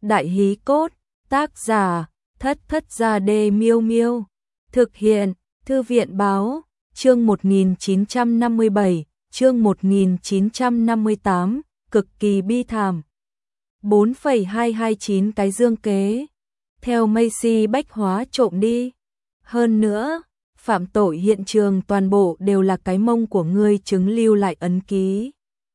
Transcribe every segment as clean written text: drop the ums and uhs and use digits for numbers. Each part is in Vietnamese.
Đại hí cốt, tác giả, Thất Thất Gia Đê Miêu Miêu. Thực hiện, Thư viện Báo, chương 1957, chương 1958, cực kỳ bi thảm. 4,229 cái dương kế. Theo Macy bách hóa trộm đi. Hơn nữa, phạm tội hiện trường toàn bộ đều là cái mông của ngươi chứng lưu lại ấn ký.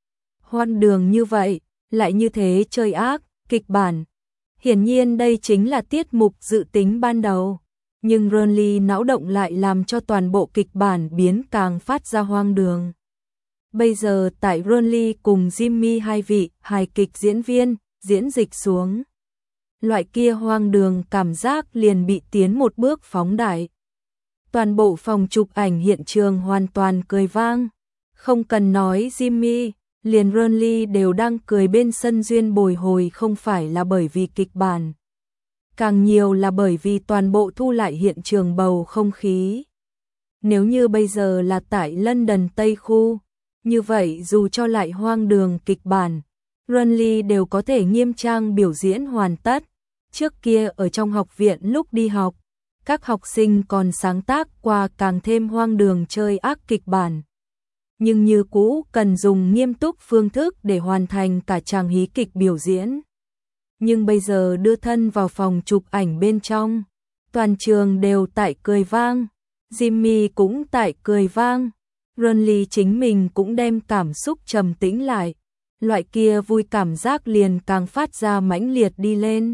Hoan đường như vậy, lại như thế chơi ác, kịch bản. Hiển nhiên đây chính là tiết mục dự tính ban đầu. Nhưng Ronly não động lại làm cho toàn bộ kịch bản biến càng phát ra hoang đường. Bây giờ tại Ronly cùng Jimmy hai vị hài kịch diễn viên, diễn dịch xuống. Loại kia hoang đường cảm giác liền bị tiến một bước phóng đại. Toàn bộ phòng chụp ảnh hiện trường hoàn toàn cười vang. Không cần nói Jimmy, liền Ronly đều đang cười bên sân duyên bồi hồi, không phải là bởi vì kịch bản. Càng nhiều là bởi vì toàn bộ thu lại hiện trường bầu không khí. Nếu như bây giờ là tại London Tây Khu, như vậy dù cho lại hoang đường kịch bản, Ronly đều có thể nghiêm trang biểu diễn hoàn tất. Trước kia ở trong học viện lúc đi học, các học sinh còn sáng tác qua càng thêm hoang đường chơi ác kịch bản. Nhưng như cũ cần dùng nghiêm túc phương thức để hoàn thành cả tràng hí kịch biểu diễn. Nhưng bây giờ đưa thân vào phòng chụp ảnh bên trong, toàn trường đều tại cười vang, Jimmy cũng tại cười vang, Ronly chính mình cũng đem cảm xúc trầm tĩnh lại, loại kia vui cảm giác liền càng phát ra mãnh liệt đi lên.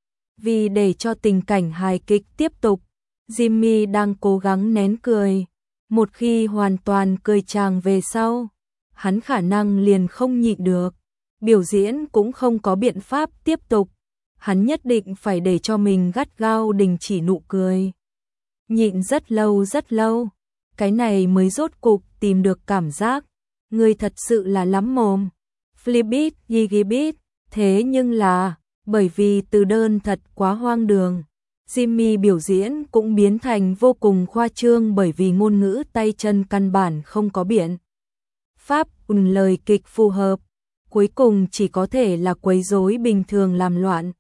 Vì để cho tình cảnh hài kịch tiếp tục, Jimmy đang cố gắng nén cười, một khi hoàn toàn cười tràng về sau, hắn khả năng liền không nhịn được. Biểu diễn cũng không có biện pháp tiếp tục, hắn nhất định phải để cho mình gắt gao đình chỉ nụ cười. Nhịn rất lâu, cái này mới rốt cục tìm được cảm giác, người thật sự là lắm mồm. Flipit, Yigibit, thế nhưng là, bởi vì từ đơn thật quá hoang đường, Jimmy biểu diễn cũng biến thành vô cùng khoa trương bởi vì ngôn ngữ tay chân căn bản không có biện pháp lời kịch phù hợp. Cuối cùng chỉ có thể là quấy rối bình thường làm loạn.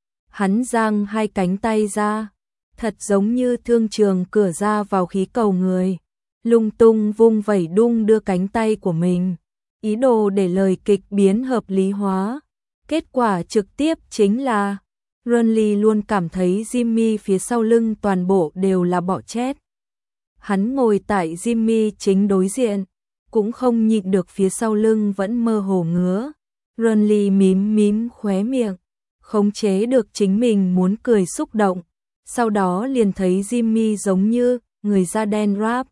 Hắn giang hai cánh tay ra, thật giống như thương trường cửa ra vào khí cầu người, lung tung vung vẩy đung đưa cánh tay của mình, ý đồ để lời kịch biến hợp lý hóa. Kết quả trực tiếp chính là Ronly luôn cảm thấy Jimmy phía sau lưng toàn bộ đều là bọ chét. Hắn ngồi tại Jimmy chính đối diện, cũng không nhịn được phía sau lưng vẫn mơ hồ ngứa. Ronly mím khóe miệng, khống chế được chính mình muốn cười xúc động, sau đó liền thấy Jimmy giống như người da đen rap.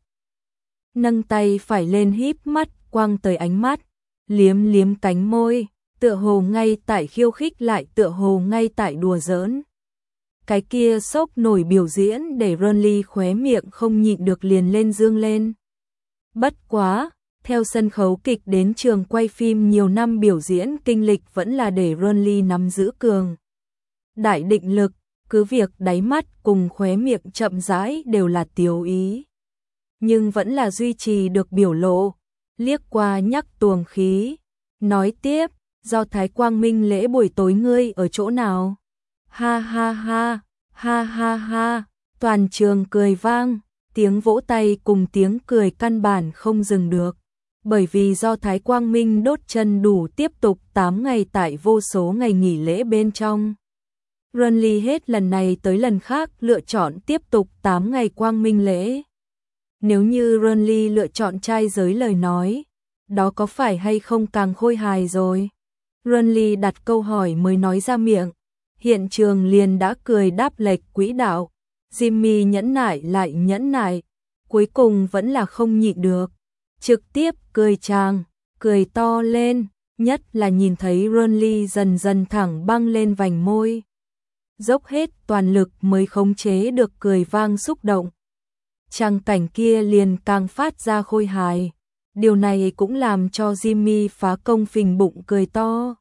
Nâng tay phải lên híp mắt quăng tới ánh mắt, liếm cánh môi, tựa hồ ngay tại khiêu khích lại tựa hồ ngay tại đùa giỡn. Cái kia sốc nổi biểu diễn để Ronly khóe miệng không nhịn được liền lên dương lên. Bất quá, theo sân khấu kịch đến trường quay phim nhiều năm biểu diễn kinh lịch vẫn là để Ronly nắm giữ cường đại định lực, cứ việc đáy mắt cùng khóe miệng chậm rãi đều là tiếu ý. Nhưng vẫn là duy trì được biểu lộ, liếc qua nhắc tuồng khí, nói tiếp, do Thái Quang Minh lễ buổi tối ngươi ở chỗ nào? Ha ha ha, ha ha ha, toàn trường cười vang, tiếng vỗ tay cùng tiếng cười căn bản không dừng được. Bởi vì do Thái Quang Minh đốt chân đủ tiếp tục 8 ngày tại vô số ngày nghỉ lễ bên trong. Ronly hết lần này tới lần khác lựa chọn tiếp tục 8 ngày Quang Minh lễ. Nếu như Ronly lựa chọn trai giới lời nói, đó có phải hay không càng khôi hài rồi? Ronly đặt câu hỏi mới nói ra miệng, hiện trường liền đã cười đáp lệch quỹ đạo. Jimmy nhẫn nại lại nhẫn nại, cuối cùng vẫn là không nhịn được. Trực tiếp cười tràng, cười to lên, nhất là nhìn thấy Ronly dần dần thẳng băng lên vành môi. Dốc hết toàn lực mới khống chế được cười vang xúc động. Tràng cảnh kia liền càng phát ra khôi hài. Điều này cũng làm cho Jimmy phá công phình bụng cười to.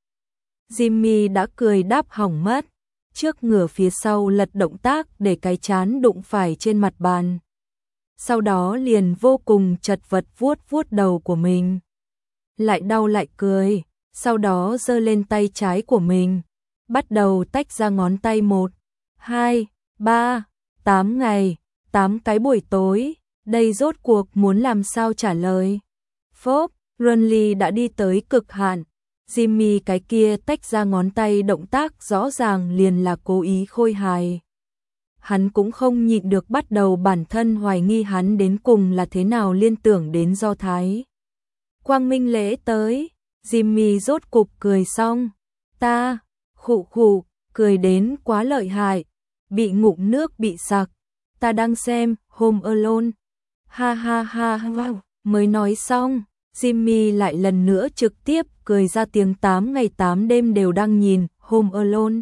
Jimmy đã cười đáp hỏng mất, trước ngửa phía sau lật động tác để cái trán đụng phải trên mặt bàn. Sau đó liền vô cùng chật vật vuốt đầu của mình. Lại đau lại cười, sau đó giơ lên tay trái của mình, bắt đầu tách ra ngón tay 1, 2, 3, 8 ngày, 8 cái buổi tối, đây rốt cuộc muốn làm sao trả lời. Phốp, Renly đã đi tới cực hạn, Jimmy cái kia tách ra ngón tay động tác rõ ràng liền là cố ý khôi hài. Hắn cũng không nhịn được bắt đầu bản thân hoài nghi hắn đến cùng là thế nào liên tưởng đến Do Thái. Quang minh lễ tới, Jimmy rốt cục cười xong, ta, khụ khụ, cười đến quá lợi hại, bị ngụm nước bị sặc, ta đang xem Home Alone, ha ha ha ha, mới nói xong, Jimmy lại lần nữa trực tiếp cười ra tiếng 8 ngày 8 đêm đều đang nhìn Home Alone.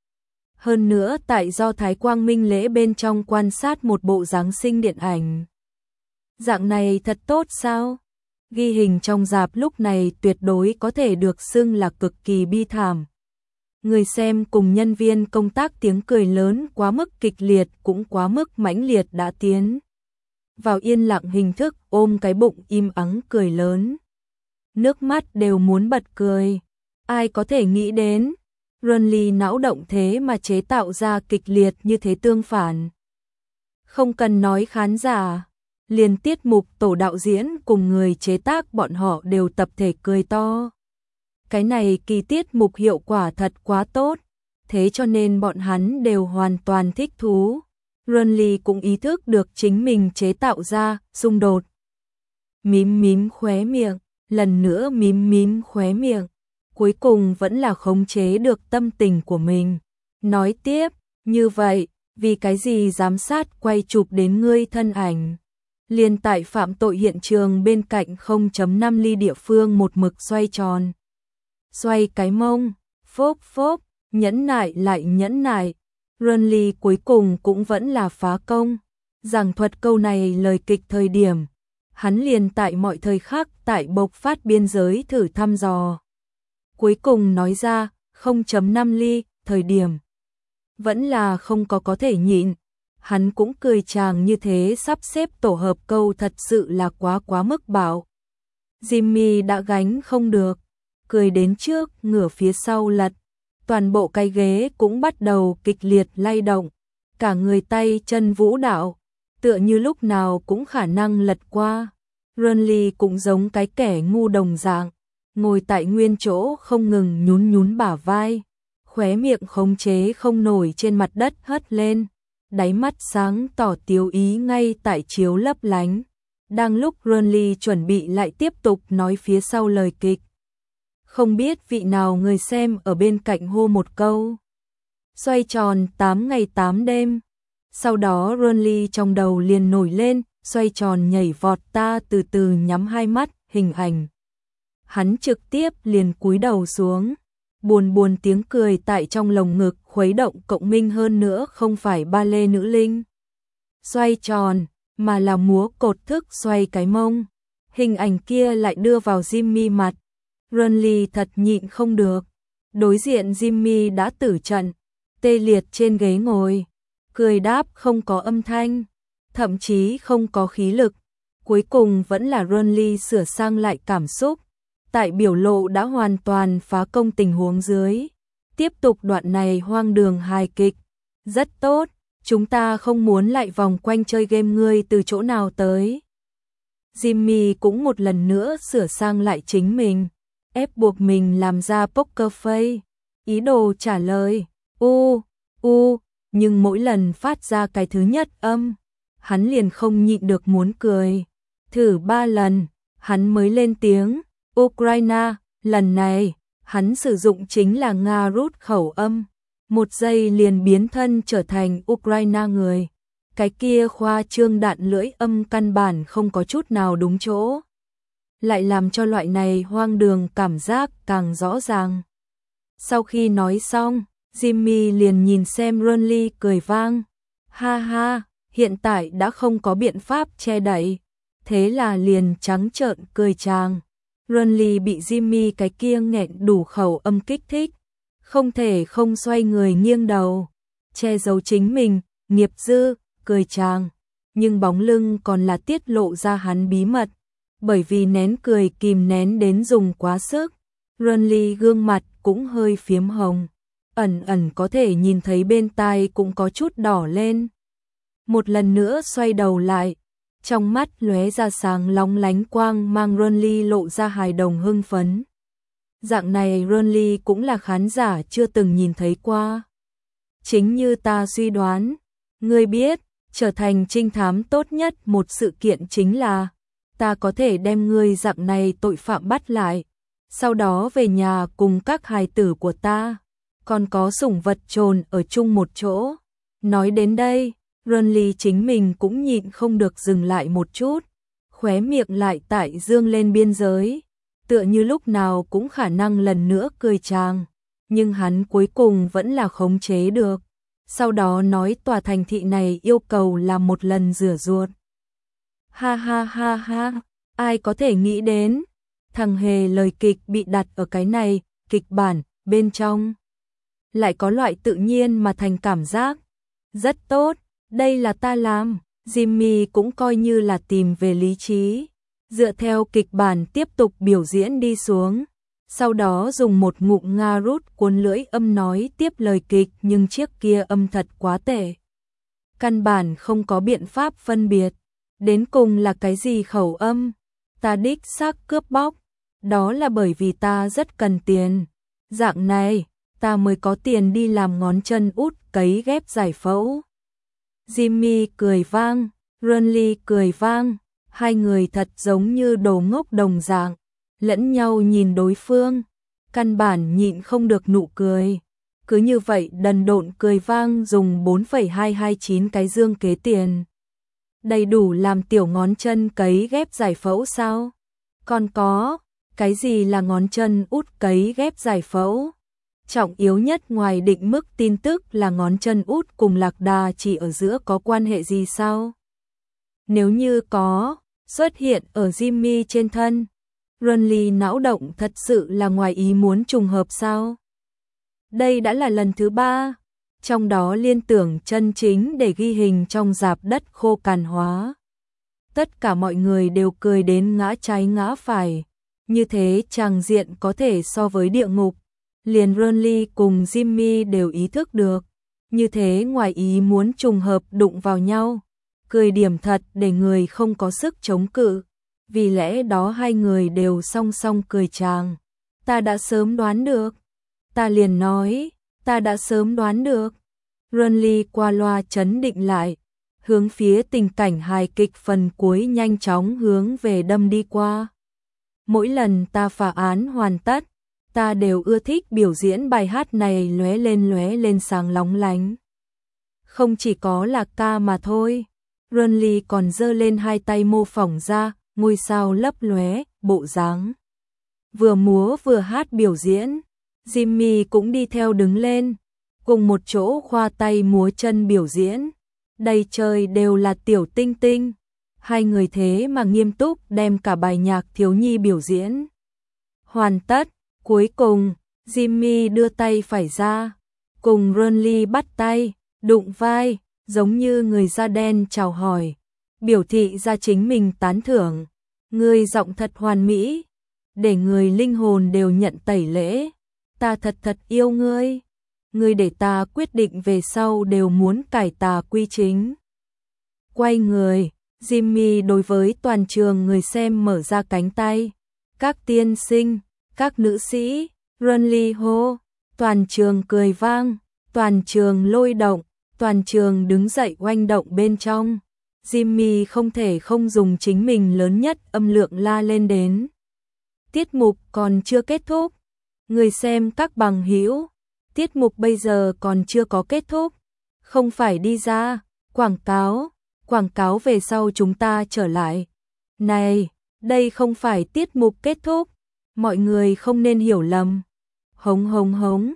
Hơn nữa tại Do Thái Quang minh lễ bên trong quan sát một bộ Giáng sinh điện ảnh. Dạng này thật tốt sao? Ghi hình trong rạp lúc này tuyệt đối có thể được xưng là cực kỳ bi thảm. Người xem cùng nhân viên công tác tiếng cười lớn quá mức kịch liệt cũng quá mức mãnh liệt đã tiến vào yên lặng hình thức ôm cái bụng im ắng cười lớn. Nước mắt đều muốn bật cười. Ai có thể nghĩ đến, Renly não động thế mà chế tạo ra kịch liệt như thế tương phản. Không cần nói khán giả, liền tiết mục tổ đạo diễn cùng người chế tác bọn họ đều tập thể cười to. Cái này kỳ tiết mục hiệu quả thật quá tốt, thế cho nên bọn hắn đều hoàn toàn thích thú. Renly cũng ý thức được chính mình chế tạo ra xung đột. Mím mím khóe miệng, lần nữa mím mím khóe miệng, cuối cùng vẫn là khống chế được tâm tình của mình. Nói tiếp, như vậy, vì cái gì giám sát quay chụp đến ngươi thân ảnh? Liền tại phạm tội hiện trường bên cạnh 0.5 ly địa phương một mực xoay tròn. Xoay cái mông, phốp phốp, nhẫn nại lại nhẫn nại. Renly cuối cùng cũng vẫn là phá công. Giảng thuật câu này lời kịch thời điểm, hắn liền tại mọi thời khắc tại bộc phát biên giới thử thăm dò. Cuối cùng nói ra 0.5 ly, thời điểm vẫn là không có thể nhịn. Hắn cũng cười chàng như thế sắp xếp tổ hợp câu thật sự là quá mức bạo. Jimmy đã gánh không được, cười đến trước ngửa phía sau lật. Toàn bộ cái ghế cũng bắt đầu kịch liệt lay động, cả người tay chân vũ đạo, tựa như lúc nào cũng khả năng lật qua. Renly cũng giống cái kẻ ngu đồng dạng, ngồi tại nguyên chỗ không ngừng nhún nhún bả vai, khóe miệng khống chế không nổi trên mặt đất hất lên, đáy mắt sáng tỏ tiêu ý ngay tại chiếu lấp lánh. Đang lúc Renly chuẩn bị lại tiếp tục nói phía sau lời kịch, không biết vị nào người xem ở bên cạnh hô một câu. Xoay tròn 8 ngày 8 đêm. Sau đó Renly trong đầu liền nổi lên, xoay tròn nhảy vọt ta từ từ nhắm hai mắt, hình ảnh. Hắn trực tiếp liền cúi đầu xuống. Buồn tiếng cười tại trong lồng ngực khuấy động cộng minh hơn nữa không phải ba lê nữ linh. Xoay tròn, mà là múa cột thức xoay cái mông. Hình ảnh kia lại đưa vào Jimmy mặt. Renly thật nhịn không được. Đối diện Jimmy đã tử trận, tê liệt trên ghế ngồi, cười đáp không có âm thanh, thậm chí không có khí lực. Cuối cùng vẫn là Renly sửa sang lại cảm xúc, tại biểu lộ đã hoàn toàn phá công tình huống dưới. Tiếp tục đoạn này hoang đường hài kịch. Rất tốt, chúng ta không muốn lại vòng quanh chơi game ngươi từ chỗ nào tới. Jimmy cũng một lần nữa sửa sang lại chính mình, ép buộc mình làm ra poker face, ý đồ trả lời, nhưng mỗi lần phát ra cái thứ nhất âm, hắn liền không nhịn được muốn cười. Thử 3 lần, hắn mới lên tiếng, Ukraine, lần này, hắn sử dụng chính là Nga rút khẩu âm, 1 giây liền biến thân trở thành Ukraine người. Cái kia khoa trương đạn lưỡi âm căn bản không có chút nào đúng chỗ, lại làm cho loại này hoang đường cảm giác càng rõ ràng. Sau khi nói xong, Jimmy liền nhìn xem Renly cười vang. Ha ha, hiện tại đã không có biện pháp che đậy, thế là liền trắng trợn cười chàng. Renly bị Jimmy cái kia nghẹn đủ khẩu âm kích thích, không thể không xoay người nghiêng đầu, che giấu chính mình, nghiệp dư, cười chàng. Nhưng bóng lưng còn là tiết lộ ra hắn bí mật, bởi vì nén cười kìm nén đến dùng quá sức. Renly gương mặt cũng hơi phiếm hồng, ẩn ẩn có thể nhìn thấy bên tai cũng có chút đỏ lên. Một lần nữa xoay đầu lại, trong mắt lóe ra sáng lóng lánh quang mang Ronly lộ ra hài đồng hưng phấn. Dạng này Ronly cũng là khán giả chưa từng nhìn thấy qua. Chính như ta suy đoán, ngươi biết, trở thành trinh thám tốt nhất một sự kiện chính là ta có thể đem ngươi dạng này tội phạm bắt lại, sau đó về nhà cùng các hài tử của ta, còn có sủng vật chồn ở chung một chỗ. Nói đến đây, Ronly chính mình cũng nhịn không được dừng lại một chút, khóe miệng lại tại dương lên biên giới, tựa như lúc nào cũng khả năng lần nữa cười tràng, nhưng hắn cuối cùng vẫn là khống chế được. Sau đó nói tòa thành thị này yêu cầu làm một lần rửa ruột. Ha ha ha ha, ai có thể nghĩ đến, thằng hề lời kịch bị đặt ở cái này, kịch bản, bên trong. Lại có loại tự nhiên mà thành cảm giác. Rất tốt, đây là ta làm, Jimmy cũng coi như là tìm về lý trí. Dựa theo kịch bản tiếp tục biểu diễn đi xuống. Sau đó dùng một ngụm Nga rút cuốn lưỡi âm nói tiếp lời kịch, nhưng chiếc kia âm thật quá tệ. Căn bản không có biện pháp phân biệt. Đến cùng là cái gì khẩu âm? Ta đích xác cướp bóc. Đó là bởi vì ta rất cần tiền. Dạng này, ta mới có tiền đi làm ngón chân út cấy ghép giải phẫu. Jimmy cười vang, Ronly cười vang. Hai người thật giống như đồ ngốc đồng dạng, lẫn nhau nhìn đối phương, căn bản nhịn không được nụ cười. Cứ như vậy đần độn cười vang dùng 4,229 cái dương kế tiền. Đầy đủ làm tiểu ngón chân cấy ghép giải phẫu sao? Còn có, cái gì là ngón chân út cấy ghép giải phẫu? Trọng yếu nhất ngoài định mức tin tức là ngón chân út cùng lạc đà chỉ ở giữa có quan hệ gì sao? Nếu như có, xuất hiện ở Jimmy trên thân, Ronly não động thật sự là ngoài ý muốn trùng hợp sao? Đây đã là lần thứ 3, trong đó liên tưởng chân chính để ghi hình trong rạp đất khô cằn hóa. Tất cả mọi người đều cười đến ngã trái ngã phải, như thế tràng diện có thể so với địa ngục. Liền Ronly cùng Jimmy đều ý thức được, như thế ngoài ý muốn trùng hợp đụng vào nhau. Cười điểm thật để người không có sức chống cự, vì lẽ đó hai người đều song song cười tràng. Ta đã sớm đoán được. Ta liền nói, ta đã sớm đoán được. Ronly qua loa chấn định lại, hướng phía tình cảnh hài kịch phần cuối nhanh chóng hướng về đâm đi qua. Mỗi lần ta phá án hoàn tất, ta đều ưa thích biểu diễn bài hát này lóe lên sáng lóng lánh. Không chỉ có là ca mà thôi. Ronly còn giơ lên hai tay mô phỏng ra, ngôi sao lấp lóe, bộ dáng. Vừa múa vừa hát biểu diễn, Jimmy cũng đi theo đứng lên, cùng một chỗ khoa tay múa chân biểu diễn. Đầy trời đều là tiểu tinh tinh. Hai người thế mà nghiêm túc đem cả bài nhạc thiếu nhi biểu diễn. Hoàn tất, cuối cùng, Jimmy đưa tay phải ra, cùng Ronly bắt tay, đụng vai. Giống như người da đen chào hỏi, biểu thị ra chính mình tán thưởng. Ngươi giọng thật hoàn mỹ, để người linh hồn đều nhận tẩy lễ. Ta thật yêu ngươi. Ngươi để ta quyết định về sau đều muốn cải tà quy chính. Quay người, Jimmy đối với toàn trường người xem mở ra cánh tay. Các tiên sinh, các nữ sĩ, Ronly hô, toàn trường cười vang, toàn trường lôi động. Toàn trường đứng dậy oanh động bên trong. Jimmy không thể không dùng chính mình lớn nhất âm lượng la lên đến. Tiết mục còn chưa kết thúc. Người xem các bằng hữu, tiết mục bây giờ còn chưa có kết thúc. Không phải đi ra, quảng cáo về sau chúng ta trở lại. Này, đây không phải tiết mục kết thúc. Mọi người không nên hiểu lầm. Hống hống hống,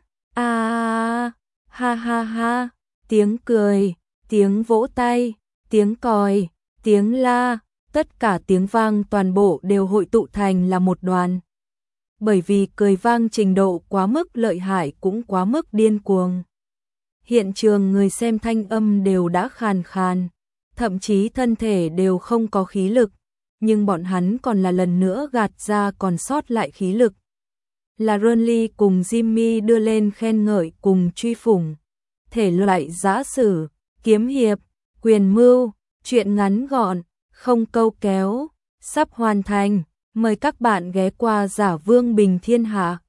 ha ha ha. Tiếng cười, tiếng vỗ tay, tiếng còi, tiếng la, tất cả tiếng vang toàn bộ đều hội tụ thành là một đoàn. Bởi vì cười vang trình độ quá mức lợi hại cũng quá mức điên cuồng. Hiện trường người xem thanh âm đều đã khàn khàn, thậm chí thân thể đều không có khí lực, nhưng bọn hắn còn là lần nữa gạt ra còn sót lại khí lực. là Renly cùng Jimmy đưa lên khen ngợi cùng truy phủng. Thể loại giã sử, kiếm hiệp, quyền mưu, truyện ngắn gọn, không câu kéo, sắp hoàn thành. Mời các bạn ghé qua Giả Vương Bình Thiên Hạ.